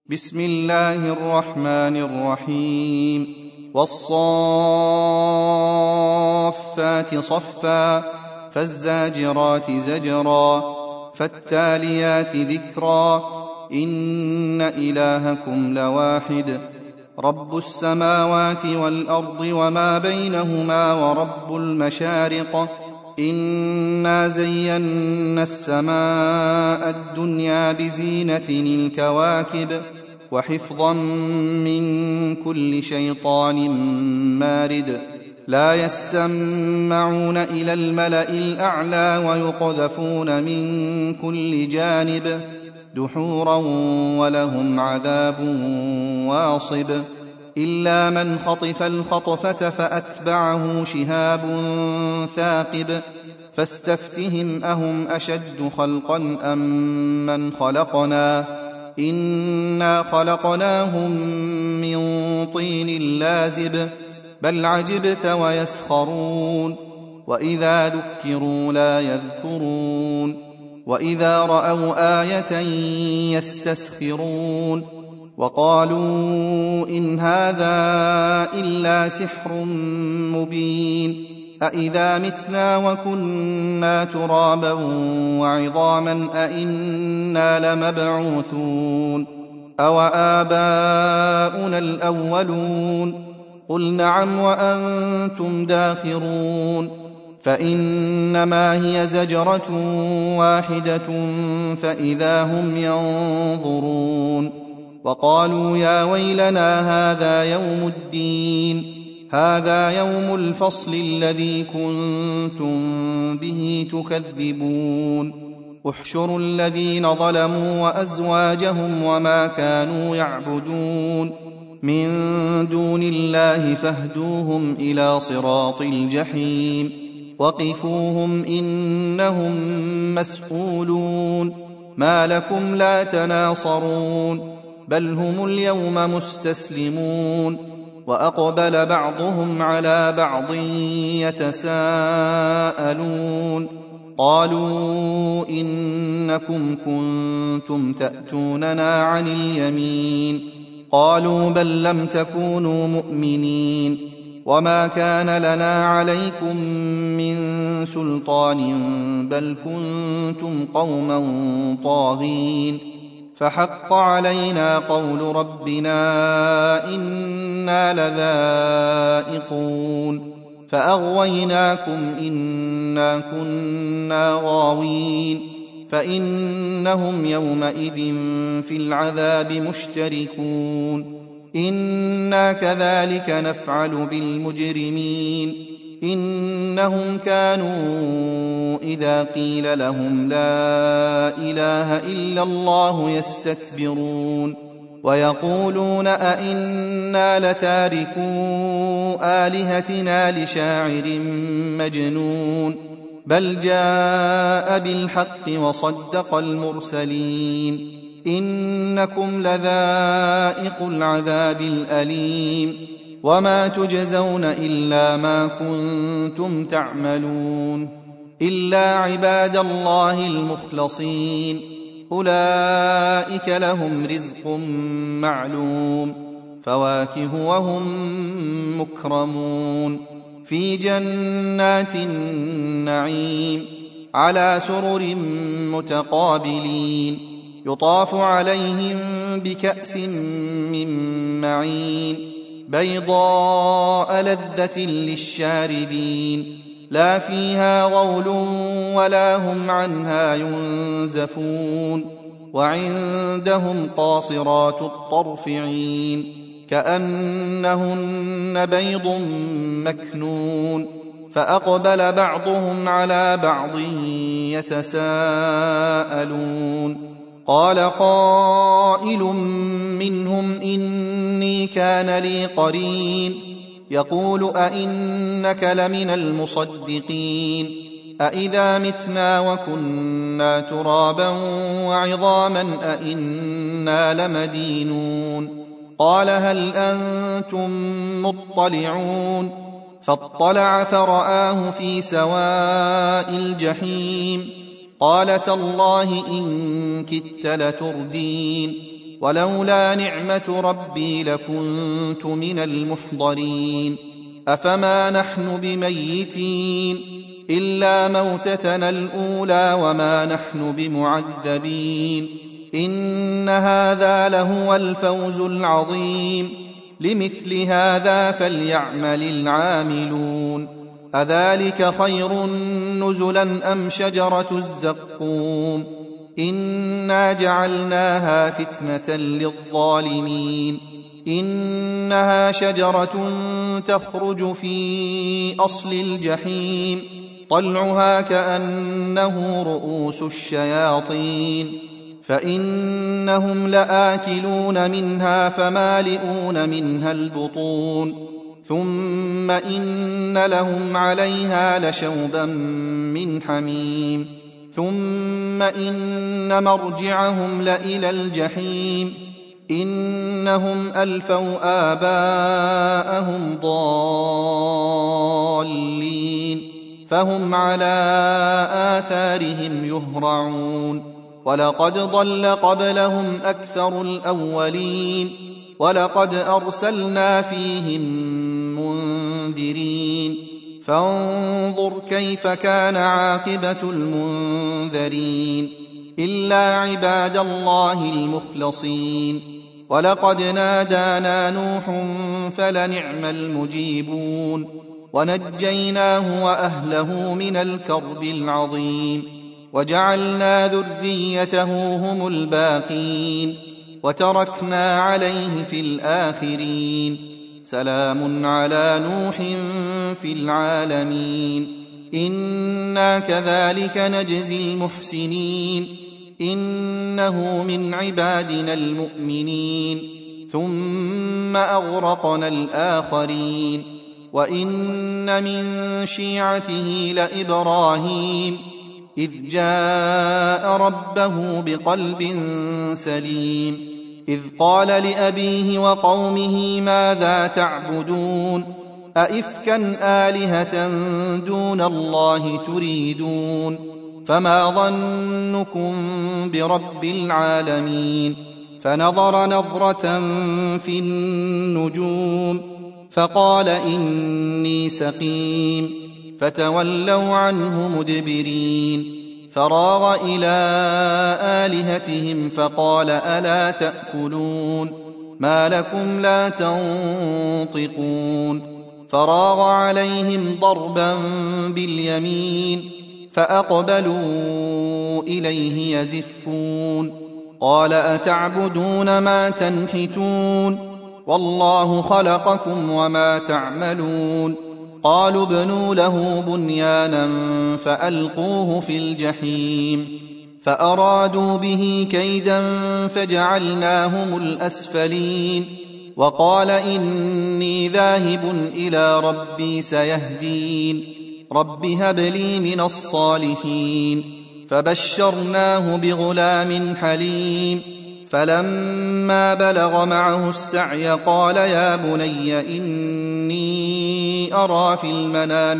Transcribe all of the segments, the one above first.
بسم الله الرحمن الرحيم والصافات صفا فالزاجرات زجرا فالتاليات ذكرا إن إلهكم لواحد رب السماوات والأرض وما بينهما ورب المشارق إنا زينا السماء الدنيا بزينة الكواكب وحفظا من كل شيطان مارد لا يسمعون إلى الملأ الأعلى ويقذفون من كل جانب دحورا ولهم عذاب واصب إلا من خطف الخطفة فأتبعه شهاب ثاقب فاستفتهم أهم أشد خلقا أم من خلقنا إنا خلقناهم من طين لازب بل عجبت ويسخرون وإذا ذكروا لا يذكرون وإذا رأوا آية يستسخرون وقالوا إن هذا إلا سحر مبين أإذا متنا وكنا ترابا وعظاما أإنا لمبعوثون أو آباؤنا الأولون قل نعم وأنتم داخرون فإنما هي زجرة واحدة فإذا هم ينظرون وقالوا يا ويلنا هذا يوم الدين هذا يوم الفصل الذي كنتم به تكذبون احشروا الذين ظلموا وأزواجهم وما كانوا يعبدون من دون الله فاهدوهم إلى صراط الجحيم وقفوهم إنهم مسؤولون ما لكم لا تناصرون بل هم اليوم مستسلمون وأقبل بعضهم على بعض يتساءلون قالوا إنكم كنتم تأتوننا عن اليمين قالوا بل لم تكونوا مؤمنين وما كان لنا عليكم من سلطان بل كنتم قوما طاغين فحق علينا قول ربنا إنا لذائقون فأغويناكم إنا كنا غاوين فإنهم يومئذ في العذاب مشتركون إنا كذلك نفعل بالمجرمين إنهم كانوا إذا قيل لهم لا إله إلا الله يستكبرون ويقولون أئنا لتاركو آلهتنا لشاعر مجنون بل جاء بالحق وصدق المرسلين إنكم لذائق العذاب الأليم وما تجزون إلا ما كنتم تعملون إلا عباد الله المخلصين أولئك لهم رزق معلوم فواكه وهم مكرمون في جنات النعيم على سرر متقابلين يطاف عليهم بكأس من معين بيضاء لذة للشاربين لا فيها غول ولا هم عنها ينزفون وعندهم قاصرات الطرف عين كأنهن بيض مكنون فأقبل بعضهم على بعض يتساءلون قال قائل منهم إني كان لي قرين يقول أئنك لمن المصدقين أئذا متنا وكنا ترابا وعظاما أئنا لمدينون قال هل أنتم مطلعون فاطلع فرآه في سواء الجحيم قال تالله إن كدت لتردين ولولا نعمة ربي لكنت من المحضرين أفما نحن بميتين إلا موتتنا الأولى وما نحن بمعذبين إن هذا لهو الفوز العظيم لمثل هذا فليعمل العاملون أذلك خير نزلا أم شجرة الزقوم إنا جعلناها فتنة للظالمين إنها شجرة تخرج في أصل الجحيم طلعها كأنه رؤوس الشياطين فإنهم لآكلون منها فمالئون منها البطون ثم إن لهم عليها لشوبا من حميم ثم إن مرجعهم لإلى الجحيم إنهم ألفوا آباءهم ضالين فهم على آثارهم يهرعون ولقد ضل قبلهم أكثر الأولين ولقد أرسلنا فيهم منذرين فانظر كيف كان عاقبة المنذرين إلا عباد الله المخلصين ولقد نادانا نوح فلنعم المجيبون ونجيناه وأهله من الكرب العظيم وجعلنا ذريته هم الباقين وتركنا عليه في الآخرين سلام على نوح في العالمين إنا كذلك نجزي المحسنين إنه من عبادنا المؤمنين ثم أغرقنا الآخرين وإن من شيعته لإبراهيم إذ جاء ربه بقلب سليم إذ قال لأبيه وقومه ماذا تعبدون أئفكا آلهة دون الله تريدون فما ظنكم برب العالمين فنظر نظرة في النجوم فقال إني سقيم فتولوا عنه مدبرين فراغ إلى آلهتهم فقال ألا تأكلون ما لكم لا تنطقون فراغ عليهم ضربا باليمين فأقبلوا إليه يزفون قال أتعبدون ما تنحتون والله خلقكم وما تعملون قالوا ابنوا له بنيانا فألقوه في الجحيم فأرادوا به كيدا فجعلناهم الأسفلين وقال إني ذاهب إلى ربي سيهدين رب هب لي من الصالحين فبشرناه بغلام حليم فلما بلغ معه السعي قال يا بني إني أرى في المنام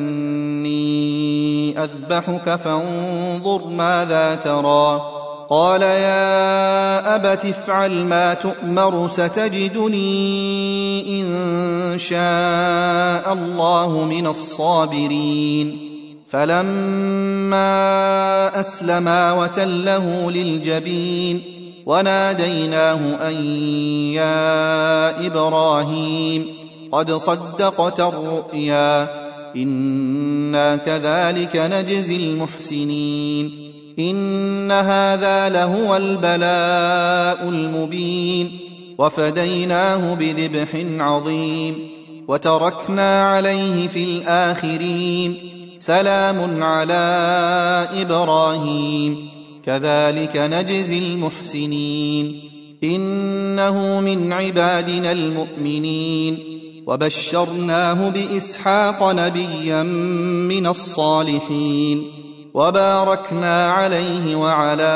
أني أذبحك فانظر ماذا ترى قال يا أبت افعل ما تؤمر ستجدني إن شاء الله من الصابرين فلما أسلما وتله للجبين وناديناه أن يا إبراهيم قد صدقت الرؤيا إنا كذلك نجزي المحسنين إن هذا لهو البلاء المبين وفديناه بذبح عظيم وتركنا عليه في الآخرين سلام على إبراهيم كذلك نجزي المحسنين إنه من عبادنا المؤمنين وبشرناه بإسحاق نبيا من الصالحين وباركنا عليه وعلى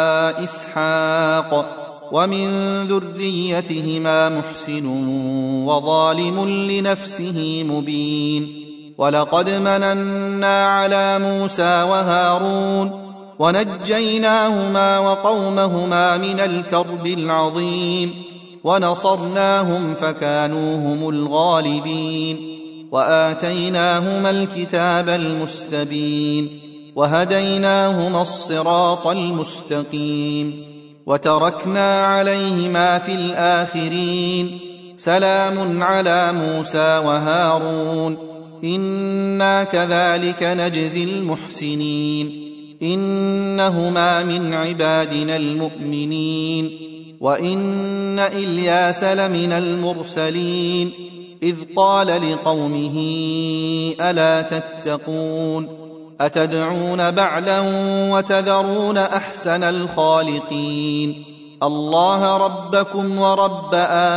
إسحاق ومن ذريتهما محسن وظالم لنفسه مبين ولقد مننا على موسى وهارون ونجيناهما وقومهما من الكرب العظيم ونصرناهم فكانوا هم الغالبين وآتيناهما الكتاب المستبين وهديناهما الصراط المستقيم وتركنا عليهما في الآخرين سلام على موسى وهارون إنا كذلك نجزي المحسنين إنهما من عبادنا المؤمنين وإن إلياس لمن المرسلين إذ قال لقومه ألا تتقون أتدعون بعلا وتذرون أحسن الخالقين الله ربكم ورب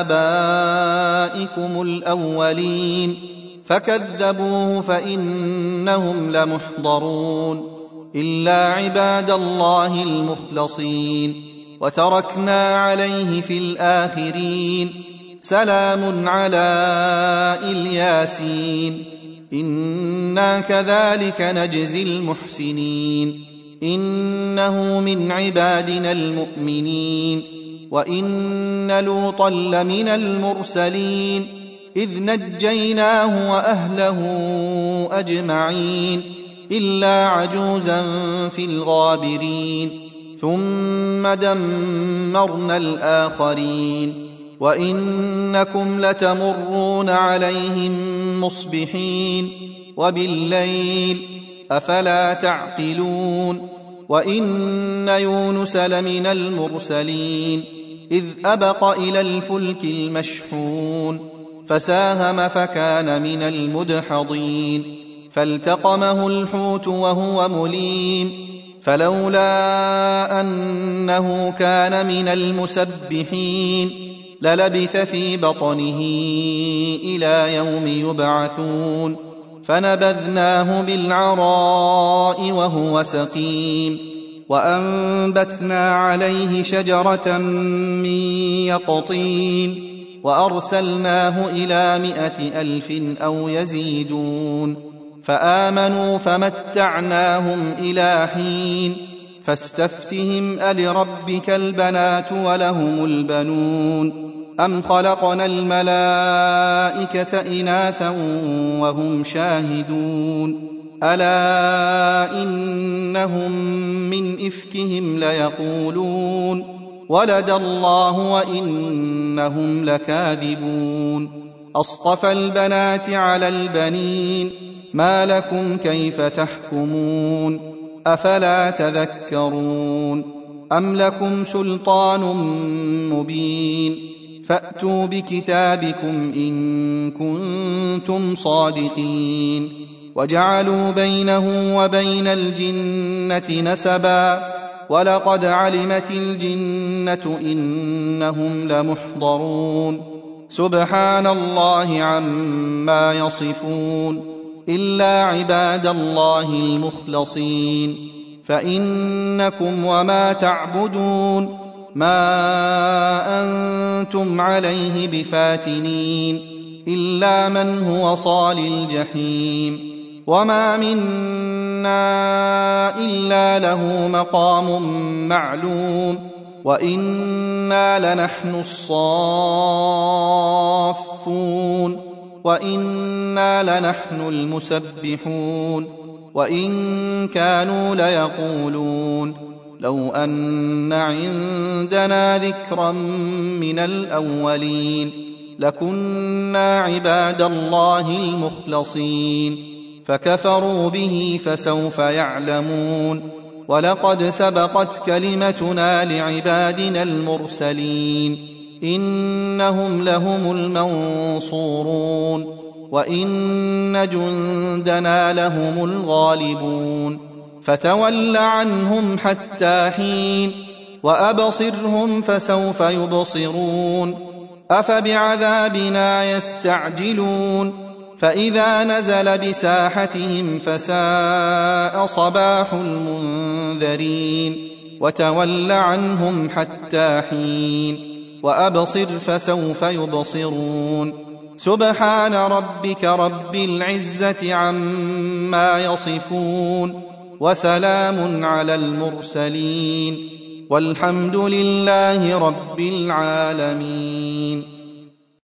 آبائكم الأولين فكذبوه فإنهم لمحضرون إلا عباد الله المخلصين وتركنا عليه في الآخرين سلام على الياسين إنا كذلك نجزي المحسنين إنه من عبادنا المؤمنين وإن لوطا لمن المرسلين إذ نجيناه وأهله أجمعين إلا عجوزا في الغابرين ثم دمرنا الآخرين وإنكم لتمرون عليهم مصبحين وبالليل أفلا تعقلون وإن يونس لمن المرسلين إذ أبق إلى الفلك المشحون فساهم فكان من المدحضين فالتقمه الحوت وهو مليم فلولا أنه كان من المسبحين للبث في بطنه إلى يوم يبعثون فنبذناه بالعراء وهو سقيم وأنبتنا عليه شجرة من يقطين وأرسلناه إلى 100,000 أو يزيدون فآمنوا فمتعناهم إلى حين فاستفتهم ألربك البنات ولهم البنون أم خلقنا الملائكة إناثا وهم شاهدون ألا إنهم من إفكهم ليقولون ولد الله وإنهم لكاذبون أصطفى البنات على البنين ما لكم كيف تحكمون أفلا تذكرون أم لكم سلطان مبين فأتوا بكتابكم إن كنتم صادقين وجعلوا بينه وبين الجنة نسبا ولقد علمت الجنة إنهم لمحضرون سبحان الله عما يصفون إلا عباد الله المخلصين فإنكم وما تعبدون ما أنتم عليه بفاتنين إلا من هو صال الجحيم وما منا إلا له مقام معلوم وإنا لنحن الصافون وإنا لنحن المسبحون وإن كانوا ليقولون لو أن عندنا ذكرا من الأولين لكنا عباد الله المخلصين فكفروا به فسوف يعلمون ولقد سبقت كلمتنا لعبادنا المرسلين إنهم لهم المنصورون وإن جندنا لهم الغالبون فتول عنهم حتى حين وأبصرهم فسوف يبصرون أفبعذابنا يستعجلون فإذا نزل بساحتهم فساء صباح المنذرين وتول عنهم حتى حين وأبصر فسوف يبصرون سبحان ربك رب العزة عما يصفون وسلام على المرسلين والحمد لله رب العالمين.